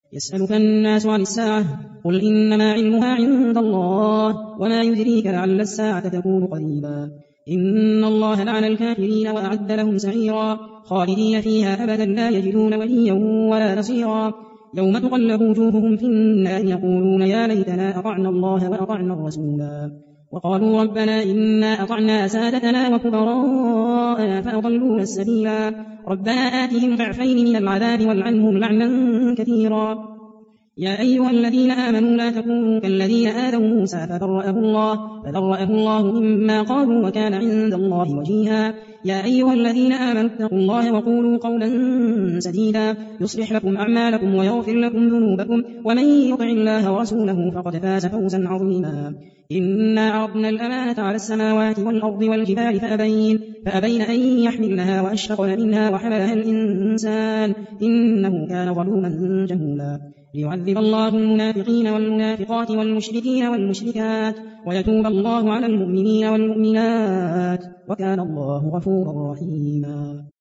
يسألك الناس عن الساعة قل إنما علمها عند الله وما يدريك لعل الساعة تكون قريبا إن الله لعن الكافرين وأعد لهم سعيرا خالدين فيها أبدا لا يجدون وليا ولا نصيرا يوم تقلب وجوههم في النار يقولون يا ليتنا أطعنا الله وأطعنا الرسولا وقالوا ربنا إنا أطعنا سادتنا وكبراءنا فأضلونا السبيلا ربنا آتهم ضعفين من العذاب والعنهم لعنا كثيرا يا أيها الذين آمنوا لا تكونوا كالذين آذوا موسى فبرأه الله مما قالوا وكان عند الله وجيها يا أيها الذين آمنوا اتقوا الله وقولوا قولا سديدا يصلح لكم أعمالكم ويغفر لكم ذنوبكم ومن يطع الله ورسوله فقد فاز فوزا عظيما إنا عرضنا الأمانة على السماوات والأرض والجبال فأبين أن يحملنها وأشفقن منها وحملها الإنسان إنه كان ظلوما جهولا ليعذب الله المنافقين والمنافقات والمشركين والمشركات ويتوب الله على المؤمنين والمؤمنات وكان الله غفورا رحيما.